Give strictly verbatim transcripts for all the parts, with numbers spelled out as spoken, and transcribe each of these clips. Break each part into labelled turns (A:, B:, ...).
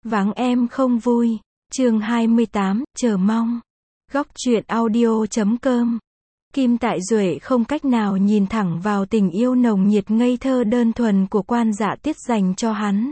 A: Vắng em không vui. Chương hai mươi tám, chờ mong. Góc truyện audio chấm com. Kim Tại Duệ không cách nào nhìn thẳng vào tình yêu nồng nhiệt ngây thơ đơn thuần của Quan Dạ Tiết dành cho hắn.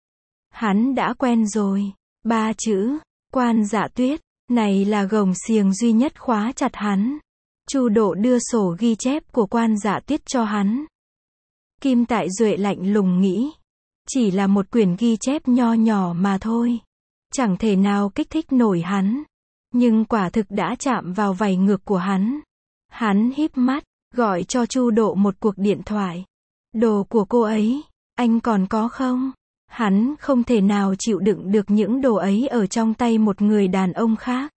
A: Hắn đã quen rồi. Ba chữ, Quan Dạ Tuyết, này là gồng xiềng duy nhất khóa chặt hắn. Chu Độ đưa sổ ghi chép của Quan Dạ Tuyết cho hắn. Kim Tại Duệ lạnh lùng nghĩ. Chỉ là một quyển ghi chép nho nhỏ mà thôi. Chẳng thể nào kích thích nổi hắn. Nhưng quả thực đã chạm vào vảy ngược của hắn. Hắn híp mắt, gọi cho Chu Độ một cuộc điện thoại. Đồ của cô ấy, anh còn có không? Hắn không thể nào chịu đựng được những đồ ấy ở trong tay một người đàn ông khác.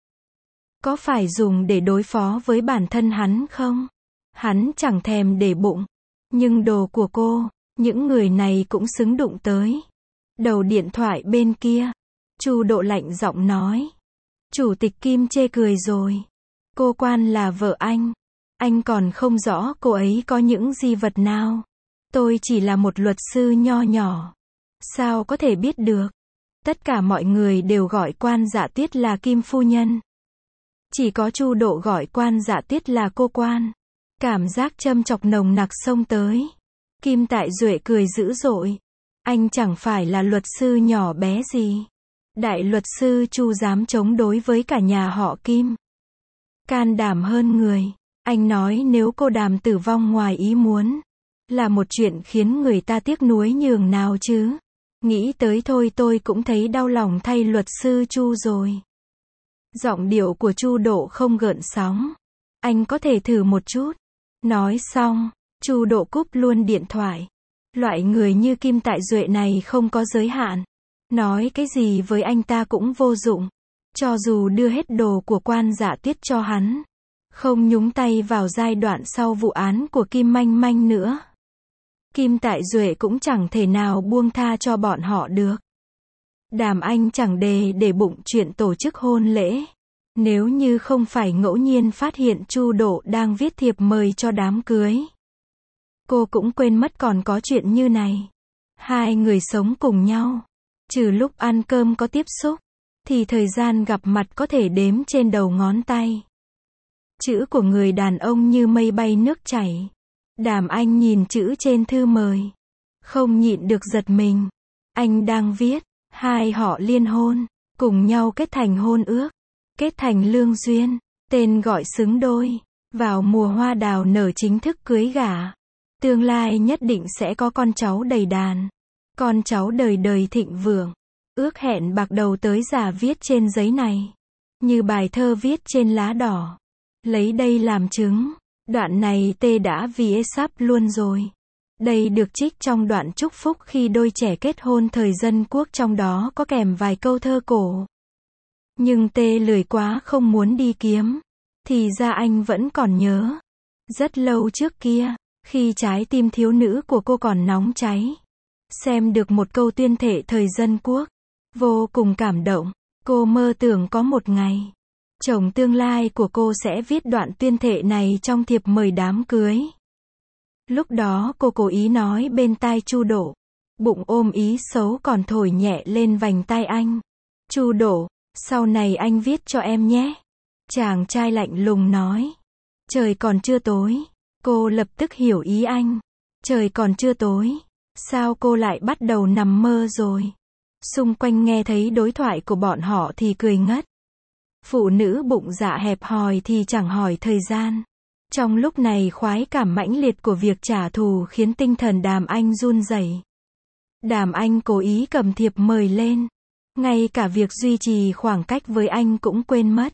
A: Có phải dùng để đối phó với bản thân hắn không? Hắn chẳng thèm để bụng. Nhưng đồ của cô, những người này cũng xứng đụng tới. Đầu điện thoại bên kia, Chu Độ lạnh giọng nói. Chủ tịch Kim chê cười rồi. Cô Quan là vợ anh. Anh còn không rõ cô ấy có những di vật nào. Tôi chỉ là một luật sư nho nhỏ. Sao có thể biết được? Tất cả mọi người đều gọi Quan Dạ Tuyết là Kim phu nhân. Chỉ có Chu Độ gọi Quan Dạ Tuyết là cô Quan. Cảm giác châm chọc nồng nặc xông tới. Kim Tại Duệ cười dữ dội. Anh chẳng phải là luật sư nhỏ bé gì. Đại luật sư Chu dám chống đối với cả nhà họ Kim. Can đảm hơn người. Anh nói nếu cô Đàm tử vong ngoài ý muốn, là một chuyện khiến người ta tiếc nuối nhường nào chứ. Nghĩ tới thôi tôi cũng thấy đau lòng thay luật sư Chu rồi. Giọng điệu của Chu Độ không gợn sóng. Anh có thể thử một chút. Nói xong, Chu Độ cúp luôn điện thoại. Loại người như Kim Tại Duệ này không có giới hạn. Nói cái gì với anh ta cũng vô dụng. Cho dù đưa hết đồ của Quan Dạ Tuyết cho hắn, không nhúng tay vào giai đoạn sau vụ án của Kim Manh Manh nữa, Kim Tại Duệ cũng chẳng thể nào buông tha cho bọn họ được. Đàm Anh chẳng đề để bụng chuyện tổ chức hôn lễ. Nếu như không phải ngẫu nhiên phát hiện Chu Độ đang viết thiệp mời cho đám cưới, cô cũng quên mất còn có chuyện như này. Hai người sống cùng nhau, trừ lúc ăn cơm có tiếp xúc, thì thời gian gặp mặt có thể đếm trên đầu ngón tay. Chữ của người đàn ông như mây bay nước chảy. Đàm Anh nhìn chữ trên thư mời, không nhịn được giật mình. Anh đang viết, hai họ liên hôn, cùng nhau kết thành hôn ước, kết thành lương duyên, tên gọi xứng đôi, vào mùa hoa đào nở chính thức cưới gả. Tương lai nhất định sẽ có con cháu đầy đàn, con cháu đời đời thịnh vượng. Ước hẹn bạc đầu tới già viết trên giấy này, như bài thơ viết trên lá đỏ. Lấy đây làm chứng. Đoạn này tê đã vì ê sắp luôn rồi. Đây được trích trong đoạn chúc phúc khi đôi trẻ kết hôn thời dân quốc, trong đó có kèm vài câu thơ cổ. Nhưng tê lười quá không muốn đi kiếm. Thì ra anh vẫn còn nhớ. Rất lâu trước kia, khi trái tim thiếu nữ của cô còn nóng cháy, xem được một câu tuyên thệ thời dân quốc, vô cùng cảm động. Cô mơ tưởng có một ngày, chồng tương lai của cô sẽ viết đoạn tuyên thệ này trong thiệp mời đám cưới. Lúc đó cô cố ý nói bên tai Chu Độ, bụng ôm ý xấu còn thổi nhẹ lên vành tai anh. Chu Độ, sau này anh viết cho em nhé. Chàng trai lạnh lùng nói. Trời còn chưa tối. Cô lập tức hiểu ý anh. Trời còn chưa tối. Sao cô lại bắt đầu nằm mơ rồi? Xung quanh nghe thấy đối thoại của bọn họ thì cười ngất. Phụ nữ bụng dạ hẹp hòi thì chẳng hỏi thời gian. Trong lúc này khoái cảm mãnh liệt của việc trả thù khiến tinh thần Đàm Anh run rẩy. Đàm Anh cố ý cầm thiệp mời lên. Ngay cả việc duy trì khoảng cách với anh cũng quên mất.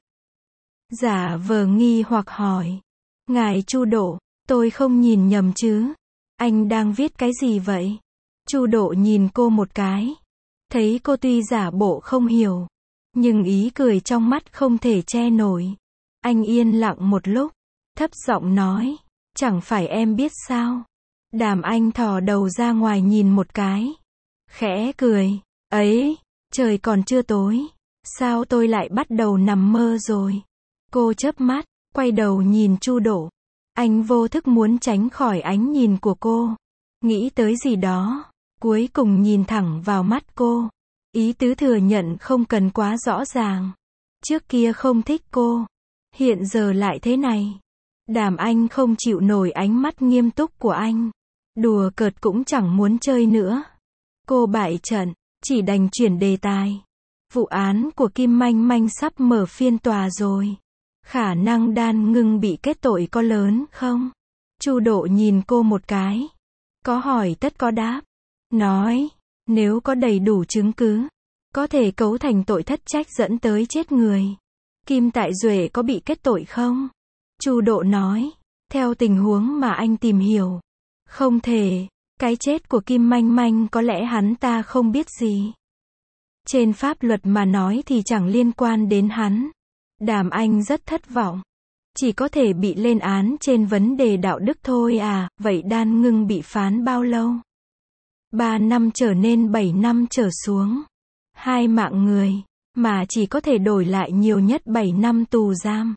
A: Giả vờ nghi hoặc hỏi. Ngài Chu Độ, tôi không nhìn nhầm chứ? Anh đang viết cái gì vậy? Chu Độ nhìn cô một cái. Thấy cô tuy giả bộ không hiểu, nhưng ý cười trong mắt không thể che nổi. Anh yên lặng một lúc, thấp giọng nói, chẳng phải em biết sao? Đàm Anh thò đầu ra ngoài nhìn một cái, khẽ cười, ấy, trời còn chưa tối, sao tôi lại bắt đầu nằm mơ rồi? Cô chớp mắt, quay đầu nhìn Chu Độ. Anh vô thức muốn tránh khỏi ánh nhìn của cô, nghĩ tới gì đó, cuối cùng nhìn thẳng vào mắt cô. Ý tứ thừa nhận không cần quá rõ ràng. Trước kia không thích cô, hiện giờ lại thế này. Đàm Anh không chịu nổi ánh mắt nghiêm túc của anh. Đùa cợt cũng chẳng muốn chơi nữa. Cô bại trận, chỉ đành chuyển đề tài. Vụ án của Kim Manh Manh sắp mở phiên tòa rồi. Khả năng Đan Ngưng bị kết tội có lớn không? Chu Độ nhìn cô một cái. Có hỏi tất có đáp. Nói, nếu có đầy đủ chứng cứ, có thể cấu thành tội thất trách dẫn tới chết người. Kim Tại Duệ có bị kết tội không? Chu Độ nói, theo tình huống mà anh tìm hiểu, không thể. Cái chết của Kim Manh Manh có lẽ hắn ta không biết gì. Trên pháp luật mà nói thì chẳng liên quan đến hắn. Đàm Anh rất thất vọng. Chỉ có thể bị lên án trên vấn đề đạo đức thôi à, vậy Đan Ngưng bị phán bao lâu? Ba năm trở nên bảy năm trở xuống. Hai mạng người, mà chỉ có thể đổi lại nhiều nhất bảy năm tù giam.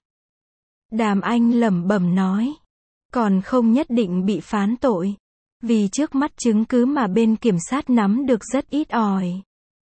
A: Đàm Anh lẩm bẩm nói. Còn không nhất định bị phán tội. Vì trước mắt chứng cứ mà bên kiểm sát nắm được rất ít ỏi.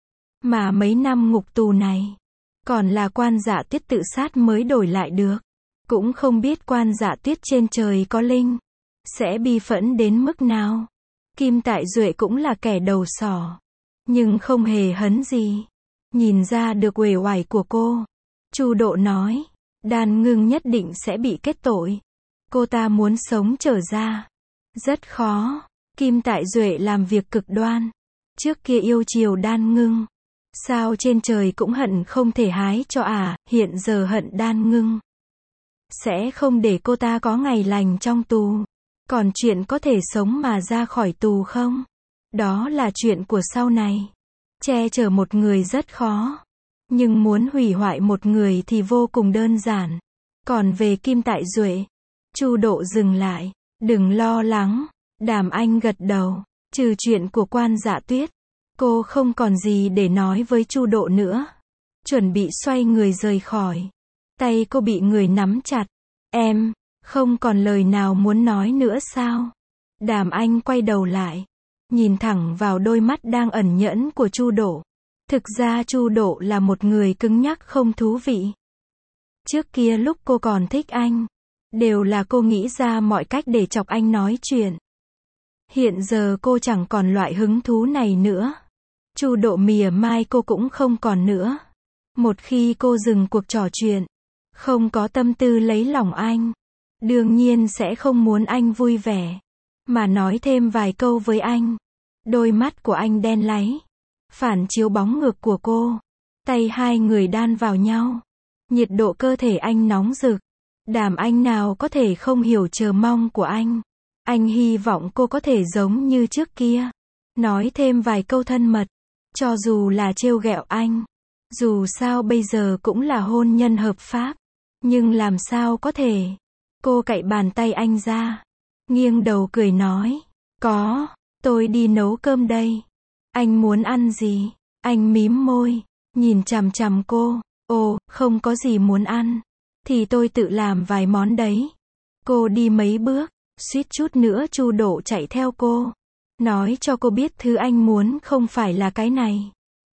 A: Mà mấy năm ngục tù này, còn là Quan Dạ Tuyết tự sát mới đổi lại được. Cũng không biết Quan Dạ Tuyết trên trời có linh, sẽ bi phẫn đến mức nào. Kim Tại Duệ cũng là kẻ đầu sỏ, nhưng không hề hấn gì. Nhìn ra được uể oải của cô, Chu Độ nói, Đan Ngưng nhất định sẽ bị kết tội. Cô ta muốn sống trở ra, rất khó. Kim Tại Duệ làm việc cực đoan. Trước kia yêu chiều Đan Ngưng, sao trên trời cũng hận không thể hái cho à, hiện giờ hận Đan Ngưng. Sẽ không để cô ta có ngày lành trong tù. Còn chuyện có thể sống mà ra khỏi tù không? Đó là chuyện của sau này. Che chở một người rất khó. Nhưng muốn hủy hoại một người thì vô cùng đơn giản. Còn về Kim Tại Duệ, Chu Độ dừng lại. Đừng lo lắng. Đàm Anh gật đầu. Trừ chuyện của Quan Dạ Tuyết, cô không còn gì để nói với Chu Độ nữa. Chuẩn bị xoay người rời khỏi. Tay cô bị người nắm chặt. Em, không còn lời nào muốn nói nữa sao? Đàm Anh quay đầu lại, nhìn thẳng vào đôi mắt đang ẩn nhẫn của Chu Độ. Thực ra Chu Độ là một người cứng nhắc không thú vị. Trước kia lúc cô còn thích anh, đều là cô nghĩ ra mọi cách để chọc anh nói chuyện. Hiện giờ cô chẳng còn loại hứng thú này nữa. Chu Độ mỉa mai cô cũng không còn nữa. Một khi cô dừng cuộc trò chuyện, không có tâm tư lấy lòng anh, đương nhiên sẽ không muốn anh vui vẻ, mà nói thêm vài câu với anh. Đôi mắt của anh đen láy, phản chiếu bóng ngược của cô. Tay hai người đan vào nhau. Nhiệt độ cơ thể anh nóng rực. Đàm Anh nào có thể không hiểu chờ mong của anh. Anh hy vọng cô có thể giống như trước kia, nói thêm vài câu thân mật, cho dù là trêu ghẹo anh. Dù sao bây giờ cũng là hôn nhân hợp pháp, nhưng làm sao có thể. Cô cạy bàn tay anh ra, nghiêng đầu cười nói, có, tôi đi nấu cơm đây. Anh muốn ăn gì? Anh mím môi, nhìn chằm chằm cô. Ồ, không có gì muốn ăn, thì tôi tự làm vài món đấy. Cô đi mấy bước, suýt chút nữa Chu Độ chạy theo cô, nói cho cô biết thứ anh muốn không phải là cái này.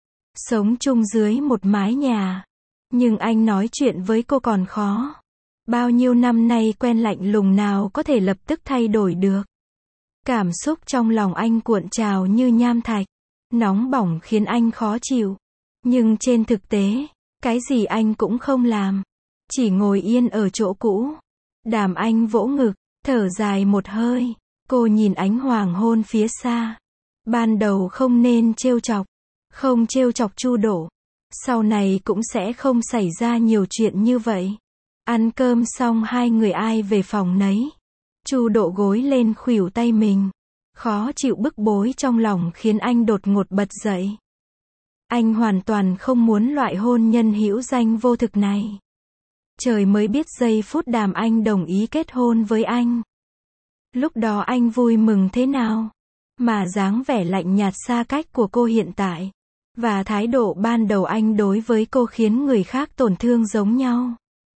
A: Sống chung dưới một mái nhà, nhưng anh nói chuyện với cô còn khó. Bao nhiêu năm nay quen lạnh lùng nào có thể lập tức thay đổi được. Cảm xúc trong lòng anh cuộn trào như nham thạch, nóng bỏng khiến anh khó chịu. Nhưng trên thực tế, cái gì anh cũng không làm, chỉ ngồi yên ở chỗ cũ. Đàm Anh vỗ ngực, thở dài một hơi. Cô nhìn ánh hoàng hôn phía xa. Ban đầu không nên trêu chọc, không trêu chọc Chu Độ, sau này cũng sẽ không xảy ra nhiều chuyện như vậy. Ăn cơm xong hai người ai về phòng nấy. Chu Độ gối lên khuỷu tay mình, khó chịu bức bối trong lòng khiến anh đột ngột bật dậy. Anh hoàn toàn không muốn loại hôn nhân hữu danh vô thực này. Trời mới biết giây phút Đàm Anh đồng ý kết hôn với anh, lúc đó anh vui mừng thế nào. Mà dáng vẻ lạnh nhạt xa cách của cô hiện tại, và thái độ ban đầu anh đối với cô khiến người khác tổn thương giống nhau.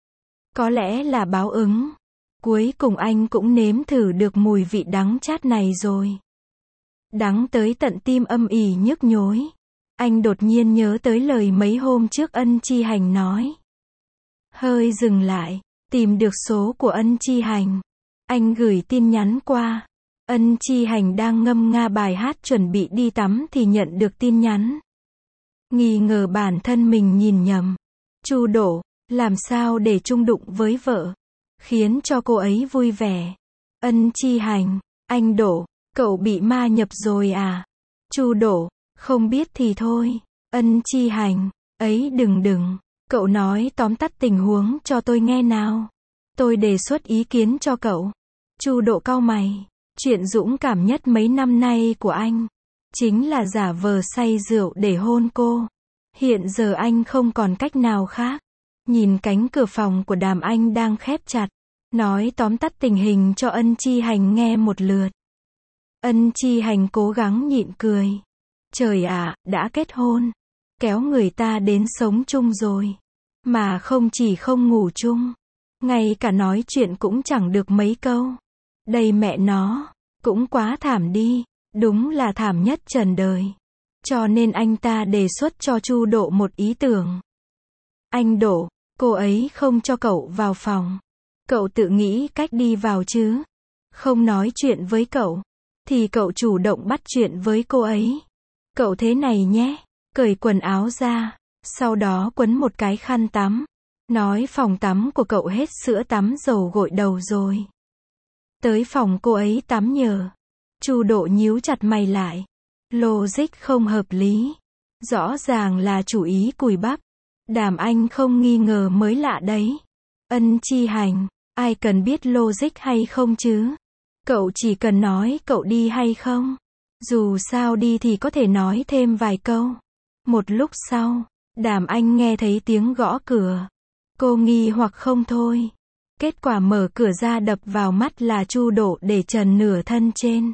A: Có lẽ là báo ứng. Cuối cùng anh cũng nếm thử được mùi vị đắng chát này rồi. Đắng tới tận tim âm ỉ nhức nhối. Anh đột nhiên nhớ tới lời mấy hôm trước Ân Chi Hành nói. Hơi dừng lại, tìm được số của Ân Chi Hành. Anh gửi tin nhắn qua. Ân Chi Hành đang ngâm nga bài hát chuẩn bị đi tắm thì nhận được tin nhắn. Nghi ngờ bản thân mình nhìn nhầm. Chu Độ, làm sao để chung đụng với vợ, khiến cho cô ấy vui vẻ. Ân Chi Hành, anh Độ, cậu bị ma nhập rồi à? Chu Độ, không biết thì thôi. Ân Chi Hành, ấy đừng đừng, cậu nói tóm tắt tình huống cho tôi nghe nào. Tôi đề xuất ý kiến cho cậu. Chu Độ cau mày, chuyện dũng cảm nhất mấy năm nay của anh chính là giả vờ say rượu để hôn cô. Hiện giờ anh không còn cách nào khác. Nhìn cánh cửa phòng của Đàm Anh đang khép chặt, nói tóm tắt tình hình cho Ân Chi Hành nghe một lượt. Ân Chi Hành cố gắng nhịn cười. Trời ạ, đã kết hôn, kéo người ta đến sống chung rồi, mà không chỉ không ngủ chung, ngay cả nói chuyện cũng chẳng được mấy câu. Đây mẹ nó, cũng quá thảm đi, đúng là thảm nhất trần đời. Cho nên anh ta đề xuất cho Chu Độ một ý tưởng. Anh Độ, cô ấy không cho cậu vào phòng. Cậu tự nghĩ cách đi vào chứ. Không nói chuyện với cậu, thì cậu chủ động bắt chuyện với cô ấy. Cậu thế này nhé, cởi quần áo ra, sau đó quấn một cái khăn tắm. Nói phòng tắm của cậu hết sữa tắm dầu gội đầu rồi. Tới phòng cô ấy tắm nhờ. Chu Độ nhíu chặt mày lại. Logic không hợp lý. Rõ ràng là chủ ý cùi bắp. Đàm Anh không nghi ngờ mới lạ đấy. Ân Chi Hành, ai cần biết logic hay không chứ? Cậu chỉ cần nói cậu đi hay không. Dù sao đi thì có thể nói thêm vài câu. Một lúc sau, Đàm Anh nghe thấy tiếng gõ cửa. Cô nghi hoặc không thôi. Kết quả mở cửa ra đập vào mắt là Chu Độ để trần nửa thân trên.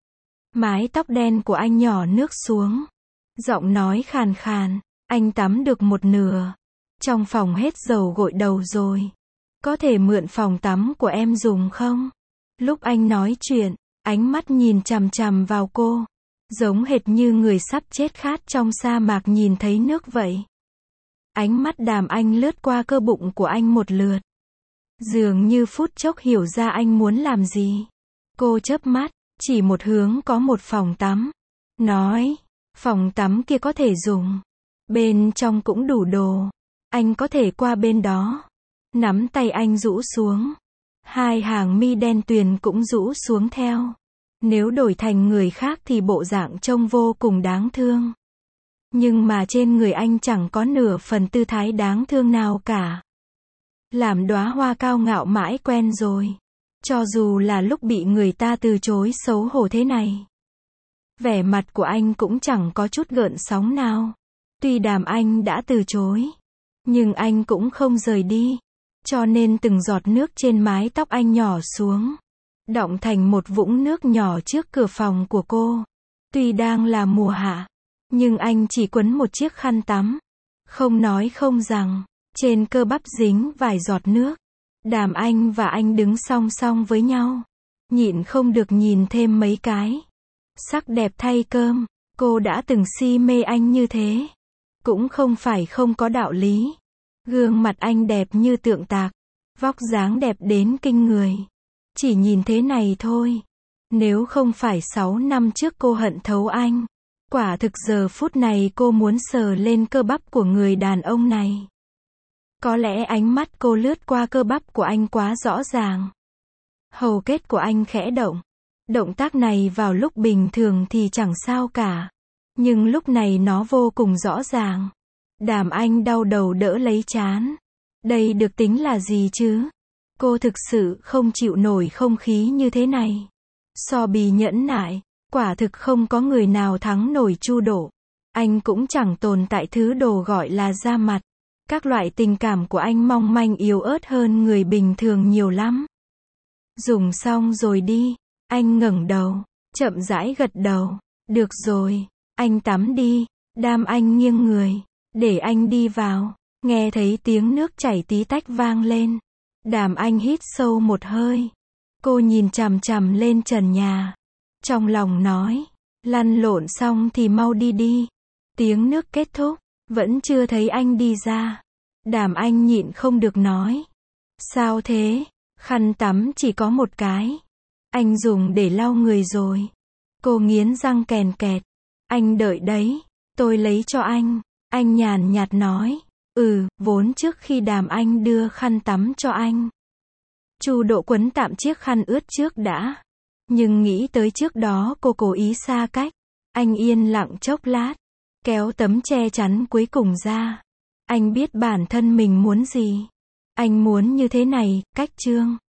A: Mái tóc đen của anh nhỏ nước xuống. Giọng nói khàn khàn. Anh tắm được một nửa. Trong phòng hết dầu gội đầu rồi. Có thể mượn phòng tắm của em dùng không? Lúc anh nói chuyện, ánh mắt nhìn chằm chằm vào cô. Giống hệt như người sắp chết khát trong sa mạc nhìn thấy nước vậy. Ánh mắt Đàm Anh lướt qua cơ bụng của anh một lượt. Dường như phút chốc hiểu ra anh muốn làm gì. Cô chớp mắt, chỉ một hướng có một phòng tắm. Nói, phòng tắm kia có thể dùng. Bên trong cũng đủ đồ. Anh có thể qua bên đó. Nắm tay anh rũ xuống. Hai hàng mi đen tuyền cũng rũ xuống theo. Nếu đổi thành người khác thì bộ dạng trông vô cùng đáng thương. Nhưng mà trên người anh chẳng có nửa phần tư thái đáng thương nào cả. Làm đóa hoa cao ngạo mãi quen rồi. Cho dù là lúc bị người ta từ chối xấu hổ thế này. Vẻ mặt của anh cũng chẳng có chút gợn sóng nào. Tuy Đàm Anh đã từ chối, nhưng anh cũng không rời đi. Cho nên từng giọt nước trên mái tóc anh nhỏ xuống, đọng thành một vũng nước nhỏ trước cửa phòng của cô. Tuy đang là mùa hạ, nhưng anh chỉ quấn một chiếc khăn tắm. Không nói không rằng, trên cơ bắp dính vài giọt nước. Đàm Anh và anh đứng song song với nhau. Nhịn không được nhìn thêm mấy cái. Sắc đẹp thay cơm, cô đã từng si mê anh như thế. Cũng không phải không có đạo lý. Gương mặt anh đẹp như tượng tạc. Vóc dáng đẹp đến kinh người. Chỉ nhìn thế này thôi. Nếu không phải sáu năm trước cô hận thấu anh. Quả thực giờ phút này cô muốn sờ lên cơ bắp của người đàn ông này. Có lẽ ánh mắt cô lướt qua cơ bắp của anh quá rõ ràng. Hầu kết của anh khẽ động. Động tác này vào lúc bình thường thì chẳng sao cả. Nhưng lúc này nó vô cùng rõ ràng. Đàm Anh đau đầu đỡ lấy trán. Đây được tính là gì chứ? Cô thực sự không chịu nổi không khí như thế này. So bì nhẫn nại, quả thực không có người nào thắng nổi Chu Độ. Anh cũng chẳng tồn tại thứ đồ gọi là da mặt. Các loại tình cảm của anh mong manh yếu ớt hơn người bình thường nhiều lắm. Dùng xong rồi đi. Anh ngẩng đầu, chậm rãi gật đầu. Được rồi, anh tắm đi. Đàm Anh nghiêng người, để anh đi vào. Nghe thấy tiếng nước chảy tí tách vang lên. Đàm Anh hít sâu một hơi. Cô nhìn chằm chằm lên trần nhà. Trong lòng nói, lăn lộn xong thì mau đi đi. Tiếng nước kết thúc, vẫn chưa thấy anh đi ra. Đàm Anh nhịn không được nói. Sao thế? Khăn tắm chỉ có một cái. Anh dùng để lau người rồi. Cô nghiến răng kèn kẹt. Anh đợi đấy. Tôi lấy cho anh. Anh nhàn nhạt nói. Ừ, vốn trước khi Đàm Anh đưa khăn tắm cho anh, Chu Độ quấn tạm chiếc khăn ướt trước đã. Nhưng nghĩ tới trước đó cô cố ý xa cách. Anh yên lặng chốc lát. Kéo tấm che chắn cuối cùng ra. Anh biết bản thân mình muốn gì. Anh muốn như thế này, cách Trương